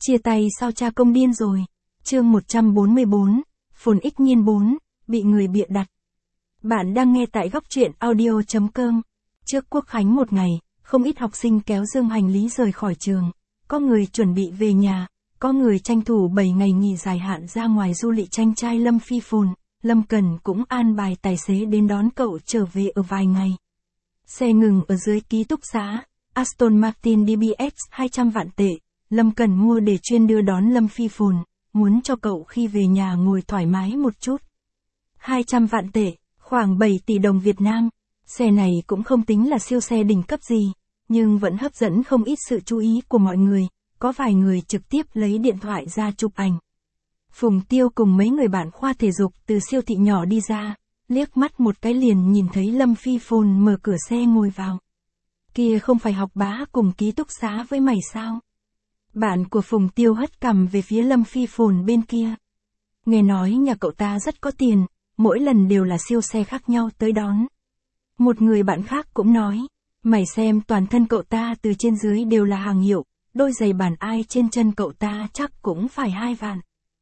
Chia tay sao cha công điên rồi. Chương 144, Phồn Ích Nhiên 4, bị người bịa đặt. Bạn đang nghe tại góc truyện audio.com. Trước Quốc khánh một ngày, không ít học sinh kéo dương hành lý rời khỏi trường. Có người chuẩn bị về nhà, có người tranh thủ 7 ngày nghỉ dài hạn ra ngoài du lịch tranh trai Lâm Phi Phồn. Lâm Cần cũng an bài tài xế đến đón cậu trở về ở vài ngày. Xe ngừng ở dưới ký túc xá, Aston Martin DBX 200 vạn tệ. Lâm Cần mua để chuyên đưa đón Lâm Phi Phồn, muốn cho cậu khi về nhà ngồi thoải mái một chút. 200 vạn tệ, khoảng 7 tỷ đồng Việt Nam. Xe này cũng không tính là siêu xe đỉnh cấp gì, nhưng vẫn hấp dẫn không ít sự chú ý của mọi người. Có vài người trực tiếp lấy điện thoại ra chụp ảnh. Phùng Tiêu cùng mấy người bạn khoa thể dục từ siêu thị nhỏ đi ra, liếc mắt một cái liền nhìn thấy Lâm Phi Phồn mở cửa xe ngồi vào. Kia không phải học bá cùng ký túc xá với mày sao? Bạn của Phùng Tiêu hất cằm về phía Lâm Phi Phồn bên kia. Nghe nói nhà cậu ta rất có tiền, mỗi lần đều là siêu xe khác nhau tới đón. Một người bạn khác cũng nói, mày xem toàn thân cậu ta từ trên dưới đều là hàng hiệu, đôi giày bản ai trên chân cậu ta chắc cũng phải 2 vạn.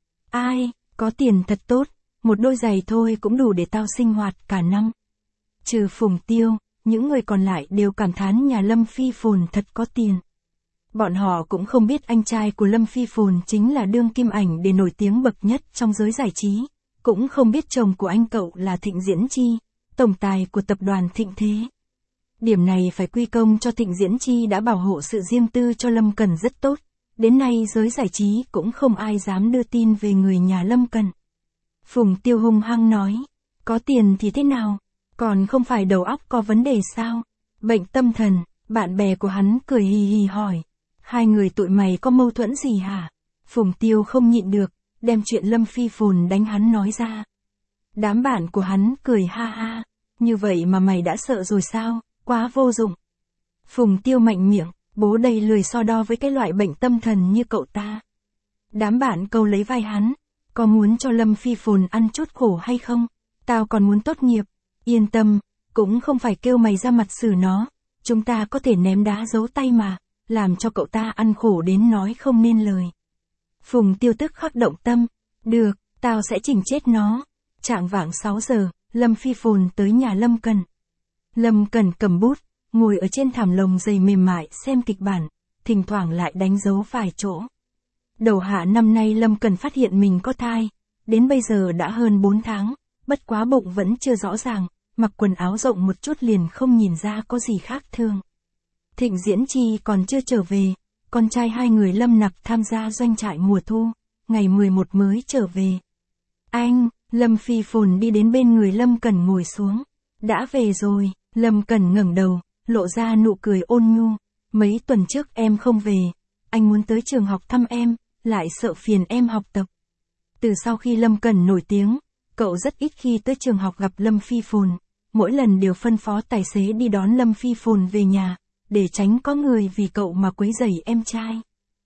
Ai, có tiền thật tốt, một đôi giày thôi cũng đủ để tao sinh hoạt cả năm. Trừ Phùng Tiêu, những người còn lại đều cảm thán nhà Lâm Phi Phồn thật có tiền. Bọn họ cũng không biết anh trai của Lâm Phi Phồn chính là đương kim ảnh để nổi tiếng bậc nhất trong giới giải trí, cũng không biết chồng của anh cậu là Thịnh Diễn Chi, tổng tài của tập đoàn Thịnh Thế. Điểm này phải quy công cho Thịnh Diễn Chi đã bảo hộ sự riêng tư cho Lâm Cần rất tốt, đến nay giới giải trí cũng không ai dám đưa tin về người nhà Lâm Cần. Phùng Tiêu hung hăng nói, có tiền thì thế nào, còn không phải đầu óc có vấn đề sao, bệnh tâm thần. Bạn bè của hắn cười hì hì hỏi, hai người tụi mày có mâu thuẫn gì hả? Phùng Tiêu không nhịn được, đem chuyện Lâm Phi Phồn đánh hắn nói ra. Đám bạn của hắn cười ha ha, như vậy mà mày đã sợ rồi sao, quá vô dụng. Phùng Tiêu mạnh miệng, bố đây lười so đo với cái loại bệnh tâm thần như cậu ta. Đám bạn câu lấy vai hắn, có muốn cho Lâm Phi Phồn ăn chút khổ hay không? Tao còn muốn tốt nghiệp, yên tâm, cũng không phải kêu mày ra mặt xử nó, chúng ta có thể ném đá giấu tay mà, làm cho cậu ta ăn khổ đến nói không nên lời. Phùng Tiêu tức khắc động tâm, được, tao sẽ chỉnh chết nó. Chạng vạng 6 giờ, Lâm Phi Phồn tới nhà Lâm Cần. Lâm Cần cầm bút, ngồi ở trên thảm lồng dày mềm mại xem kịch bản, thỉnh thoảng lại đánh dấu vài chỗ. Đầu hạ năm nay Lâm Cần phát hiện mình có thai, đến bây giờ đã hơn 4 tháng, bất quá bụng vẫn chưa rõ ràng, mặc quần áo rộng một chút liền không nhìn ra có gì khác thường. Thịnh Diễn Chi còn chưa trở về, con trai hai người Lâm Nặc tham gia doanh trại mùa thu, ngày 11 mới trở về. Anh, Lâm Phi Phồn đi đến bên người Lâm Cần ngồi xuống. Đã về rồi, Lâm Cần ngẩng đầu, lộ ra nụ cười ôn nhu. Mấy tuần trước em không về, anh muốn tới trường học thăm em, lại sợ phiền em học tập. Từ sau khi Lâm Cần nổi tiếng, cậu rất ít khi tới trường học gặp Lâm Phi Phồn, mỗi lần đều phân phó tài xế đi đón Lâm Phi Phồn về nhà, để tránh có người vì cậu mà quấy rầy em trai.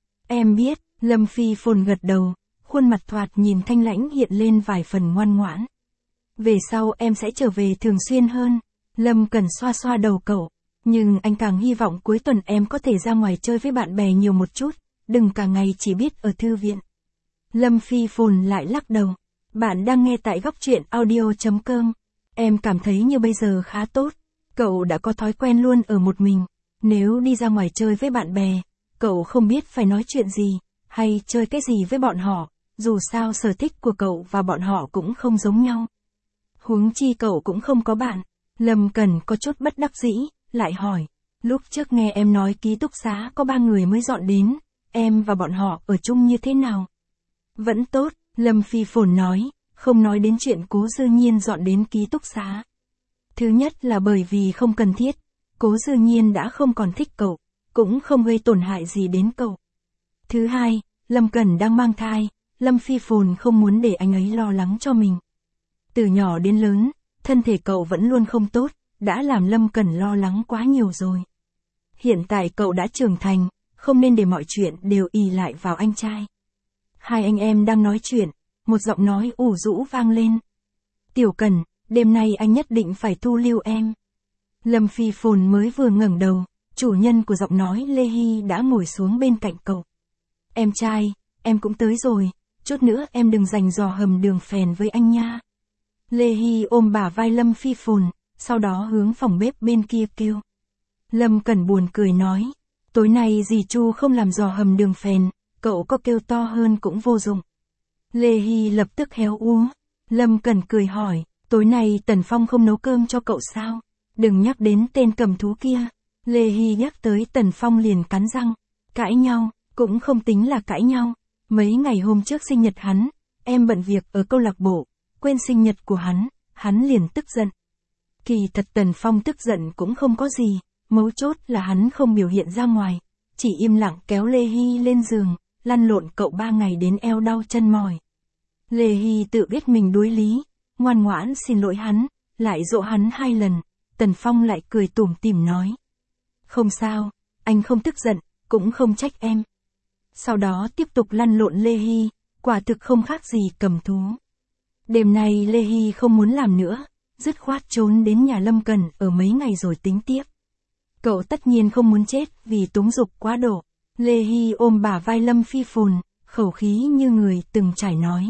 Em biết, Lâm Phi Phồn gật đầu, khuôn mặt thoạt nhìn thanh lãnh hiện lên vài phần ngoan ngoãn. Về sau em sẽ trở về thường xuyên hơn. Lâm Cần xoa xoa đầu cậu, nhưng anh càng hy vọng cuối tuần em có thể ra ngoài chơi với bạn bè nhiều một chút, đừng cả ngày chỉ biết ở thư viện. Lâm Phi Phồn lại lắc đầu. Bạn đang nghe tại góc truyện audio.com. Em cảm thấy như bây giờ khá tốt, cậu đã có thói quen luôn ở một mình. Nếu đi ra ngoài chơi với bạn bè, cậu không biết phải nói chuyện gì, hay chơi cái gì với bọn họ, dù sao sở thích của cậu và bọn họ cũng không giống nhau. Huống chi cậu cũng không có bạn. Lâm Cần có chút bất đắc dĩ, lại hỏi, lúc trước nghe em nói ký túc xá có 3 người mới dọn đến, em và bọn họ ở chung như thế nào? Vẫn tốt, Lâm Phi Phồn nói, không nói đến chuyện Cố Dư Nhiên dọn đến ký túc xá. Thứ nhất là bởi vì không cần thiết, Cố Dư Nhiên đã không còn thích cậu, cũng không gây tổn hại gì đến cậu. Thứ hai, Lâm Cần đang mang thai, Lâm Phi Phồn không muốn để anh ấy lo lắng cho mình. Từ nhỏ đến lớn, thân thể cậu vẫn luôn không tốt, đã làm Lâm Cần lo lắng quá nhiều rồi. Hiện tại cậu đã trưởng thành, không nên để mọi chuyện đều ỷ lại vào anh trai. Hai anh em đang nói chuyện, một giọng nói ủ rũ vang lên. Tiểu Cần, đêm nay anh nhất định phải thu lưu em. Lâm Phi Phồn mới vừa ngẩng đầu, chủ nhân của giọng nói Lê Hy đã ngồi xuống bên cạnh cậu. Em trai, em cũng tới rồi, chút nữa em đừng giành giò hầm đường phèn với anh nha. Lê Hy ôm bả vai Lâm Phi Phồn, sau đó hướng phòng bếp bên kia kêu. Lâm Cẩn buồn cười nói, tối nay dì Chu không làm giò hầm đường phèn, cậu có kêu to hơn cũng vô dụng. Lê Hy lập tức héo úa. Lâm Cẩn cười hỏi, tối nay Tần Phong không nấu cơm cho cậu sao? Đừng nhắc đến tên cầm thú kia. Lê Hy nhắc tới Tần Phong liền cắn răng. Cãi nhau, cũng không tính là cãi nhau. Mấy ngày hôm trước sinh nhật hắn, em bận việc ở câu lạc bộ, quên sinh nhật của hắn liền tức giận. Kỳ thật Tần Phong tức giận cũng không có gì, mấu chốt là hắn không biểu hiện ra ngoài, chỉ im lặng kéo Lê Hy lên giường, lăn lộn cậu 3 ngày đến eo đau chân mỏi. Lê Hy tự biết mình đuối lý, ngoan ngoãn xin lỗi hắn, lại dỗ hắn 2 lần, Tần Phong lại cười tủm tỉm nói. Không sao, anh không tức giận, cũng không trách em. Sau đó tiếp tục lăn lộn Lê Hy, quả thực không khác gì cầm thú. Đêm nay Lê Hy không muốn làm nữa, dứt khoát trốn đến nhà Lâm Cẩn ở mấy ngày rồi tính tiếp. Cậu tất nhiên không muốn chết vì túng dục quá độ. Lê Hy ôm bả vai Lâm Phi Phồn, khẩu khí như người từng trải nói.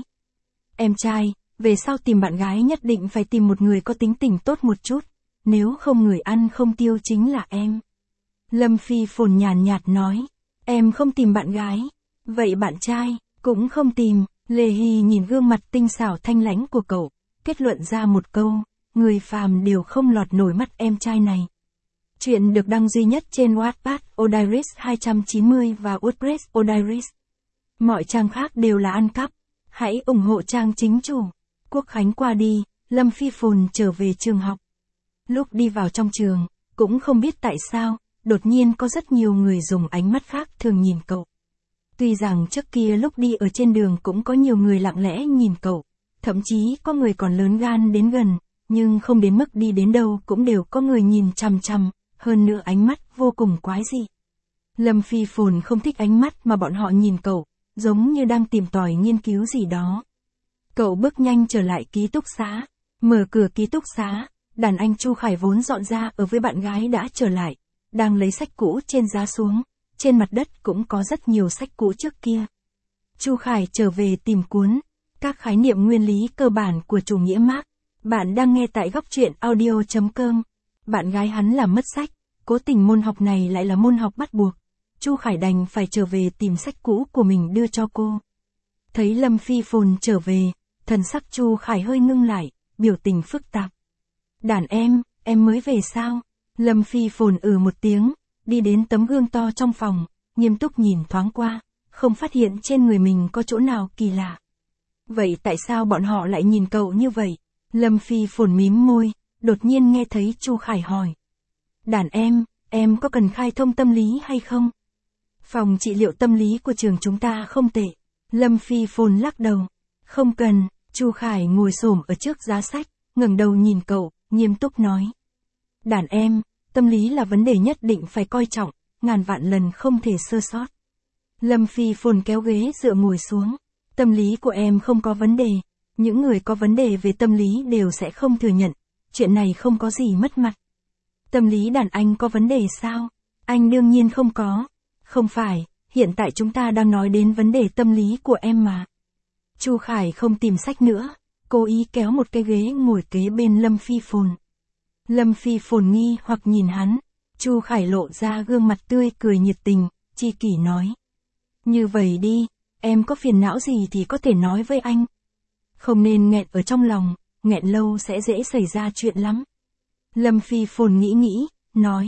Em trai, về sau tìm bạn gái nhất định phải tìm một người có tính tình tốt một chút, nếu không người ăn không tiêu chính là em. Lâm Phi Phồn nhàn nhạt nói, em không tìm bạn gái, vậy bạn trai, cũng không tìm. Lê Hy nhìn gương mặt tinh xảo thanh lãnh của cậu, kết luận ra một câu, người phàm đều không lọt nổi mắt em trai này. Chuyện được đăng duy nhất trên Wattpad Odiris 290 và WordPress Odiris. Mọi trang khác đều là ăn cắp. Hãy ủng hộ trang chính chủ. Quốc khánh qua đi, Lâm Phi Phồn trở về trường học. Lúc đi vào trong trường, cũng không biết tại sao, đột nhiên có rất nhiều người dùng ánh mắt khác thường nhìn cậu. Tuy rằng trước kia lúc đi ở trên đường cũng có nhiều người lặng lẽ nhìn cậu, thậm chí có người còn lớn gan đến gần, nhưng không đến mức đi đến đâu cũng đều có người nhìn chằm chằm, hơn nữa ánh mắt vô cùng quái dị. Lâm Phi Phồn không thích ánh mắt mà bọn họ nhìn cậu, giống như đang tìm tòi nghiên cứu gì đó. Cậu bước nhanh trở lại ký túc xá, mở cửa ký túc xá, đàn anh Chu Khải vốn dọn ra ở với bạn gái đã trở lại, đang lấy sách cũ trên giá xuống, trên mặt đất cũng có rất nhiều sách cũ trước kia. Chu Khải trở về tìm cuốn, các khái niệm nguyên lý cơ bản của chủ nghĩa Mác. Bạn đang nghe tại góc truyện audio.com. Bạn gái hắn làm mất sách, cố tình môn học này lại là môn học bắt buộc. Chu Khải đành phải trở về tìm sách cũ của mình đưa cho cô. Thấy Lâm Phi Phồn trở về, thần sắc Chu Khải hơi ngưng lại, biểu tình phức tạp. Đàn em mới về sao? Lâm Phi Phồn một tiếng, đi đến tấm gương to trong phòng, nghiêm túc nhìn thoáng qua, không phát hiện trên người mình có chỗ nào kỳ lạ. Vậy tại sao bọn họ lại nhìn cậu như vậy? Lâm Phi Phồn mím môi, đột nhiên nghe thấy Chu Khải hỏi. Đàn em có cần khai thông tâm lý hay không? Phòng trị liệu tâm lý của trường chúng ta không tệ. Lâm Phi Phồn lắc đầu. Không cần. Chu Khải ngồi xổm ở trước giá sách, ngẩng đầu nhìn cậu, nghiêm túc nói. Đàn em, tâm lý là vấn đề nhất định phải coi trọng, ngàn vạn lần không thể sơ sót. Lâm Phi Phồn kéo ghế dựa ngồi xuống. Tâm lý của em không có vấn đề. Những người có vấn đề về tâm lý đều sẽ không thừa nhận. Chuyện này không có gì mất mặt. Tâm lý đàn anh có vấn đề sao? Anh đương nhiên không có. Không phải, hiện tại chúng ta đang nói đến vấn đề tâm lý của em mà. Chu Khải không tìm sách nữa, cố ý kéo một cái ghế ngồi kế bên Lâm Phi Phồn. Lâm Phi Phồn nghi hoặc nhìn hắn, Chu Khải lộ ra gương mặt tươi cười nhiệt tình, chi kỷ nói. Như vậy đi, em có phiền não gì thì có thể nói với anh. Không nên nghẹn ở trong lòng, nghẹn lâu sẽ dễ xảy ra chuyện lắm. Lâm Phi Phồn nghĩ, nói,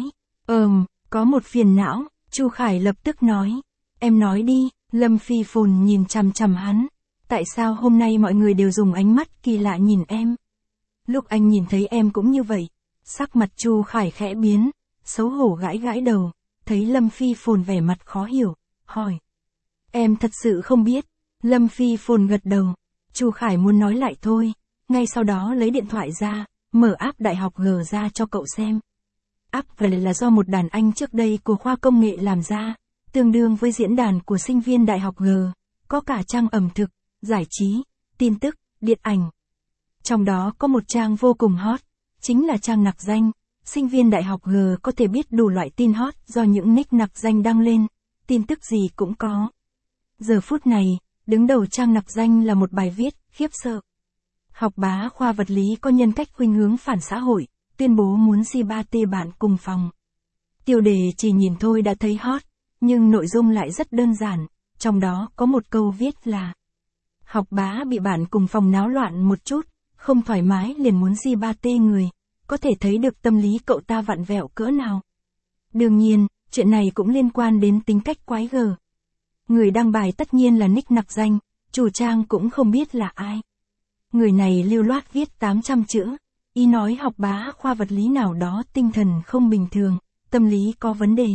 có một phiền não. Chu Khải lập tức nói, em nói đi. Lâm Phi Phồn nhìn chằm chằm hắn, tại sao hôm nay mọi người đều dùng ánh mắt kỳ lạ nhìn em? Lúc anh nhìn thấy em cũng như vậy. Sắc mặt Chu Khải khẽ biến, xấu hổ gãi gãi đầu, thấy Lâm Phi Phồn vẻ mặt khó hiểu, hỏi. Em thật sự không biết. Lâm Phi Phồn gật đầu. Chu Khải muốn nói lại thôi, ngay sau đó lấy điện thoại ra, mở app Đại học G ra cho cậu xem. App về là do một đàn anh trước đây của khoa công nghệ làm ra, tương đương với diễn đàn của sinh viên Đại học G, có cả trang ẩm thực, giải trí, tin tức, điện ảnh. Trong đó có một trang vô cùng hot, chính là trang nặc danh. Sinh viên Đại học G có thể biết đủ loại tin hot do những nick nặc danh đăng lên, tin tức gì cũng có. Giờ phút này, đứng đầu trang nặc danh là một bài viết, khiếp sợ. Học bá khoa vật lý có nhân cách khuynh hướng phản xã hội, tuyên bố muốn si-ba-tê bạn cùng phòng. Tiêu đề chỉ nhìn thôi đã thấy hot, nhưng nội dung lại rất đơn giản, trong đó có một câu viết là: học bá bị bạn cùng phòng náo loạn một chút, không thoải mái liền muốn si-ba-tê người, có thể thấy được tâm lý cậu ta vặn vẹo cỡ nào. Đương nhiên, chuyện này cũng liên quan đến tính cách quái gở. Người đăng bài tất nhiên là nick nặc danh, chủ trang cũng không biết là ai. Người này lưu loát viết 800 chữ, ý nói học bá khoa vật lý nào đó tinh thần không bình thường, tâm lý có vấn đề.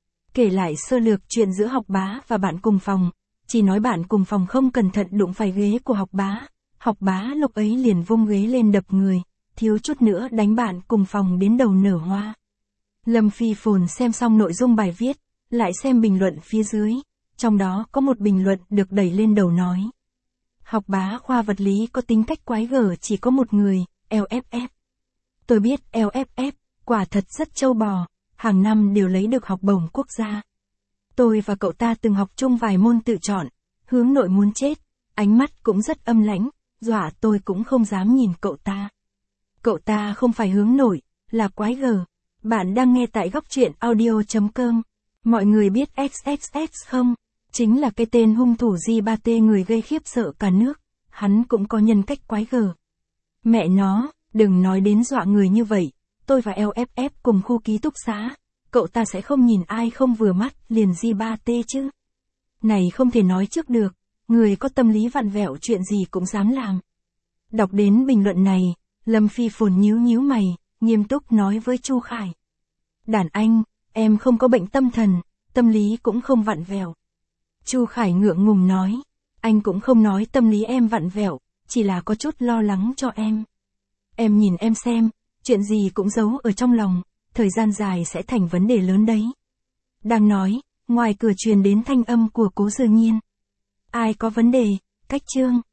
Kể lại sơ lược chuyện giữa học bá và bạn cùng phòng, chỉ nói bạn cùng phòng không cẩn thận đụng phải ghế của học bá lúc ấy liền vung ghế lên đập người, thiếu chút nữa đánh bạn cùng phòng đến đầu nở hoa. Lâm Phi Phồn xem xong nội dung bài viết, lại xem bình luận phía dưới, trong đó có một bình luận được đẩy lên đầu nói: học bá khoa vật lý có tính cách quái gở chỉ có một người, LFF. Tôi biết LFF, quả thật rất trâu bò, hàng năm đều lấy được học bổng quốc gia. Tôi và cậu ta từng học chung vài môn tự chọn, hướng nội muốn chết, ánh mắt cũng rất âm lãnh, dọa tôi cũng không dám nhìn cậu ta. Cậu ta không phải hướng nội, là quái gở. Bạn đang nghe tại góc truyện audio.com. Mọi người biết XXX không? Chính là cái tên hung thủ si-ba-tê người gây khiếp sợ cả nước. Hắn cũng có nhân cách quái gở. Mẹ nó, đừng nói đến dọa người như vậy. Tôi và LFF cùng khu ký túc xá. Cậu ta sẽ không nhìn ai không vừa mắt liền si-ba-tê chứ. Này không thể nói trước được. Người có tâm lý vặn vẹo chuyện gì cũng dám làm. Đọc đến bình luận này, Lâm Phi Phồn nhíu mày, nghiêm túc nói với Chu Khải: đàn anh, em không có bệnh tâm thần, tâm lý cũng không vặn vẹo. Chu Khải ngượng ngùng nói: anh cũng không nói tâm lý em vặn vẹo, chỉ là có chút lo lắng cho em. Em nhìn em xem, chuyện gì cũng giấu ở trong lòng, thời gian dài sẽ thành vấn đề lớn đấy. Đang nói, ngoài cửa truyền đến thanh âm của Cố Dư Nhiên: ai có vấn đề, cách chương.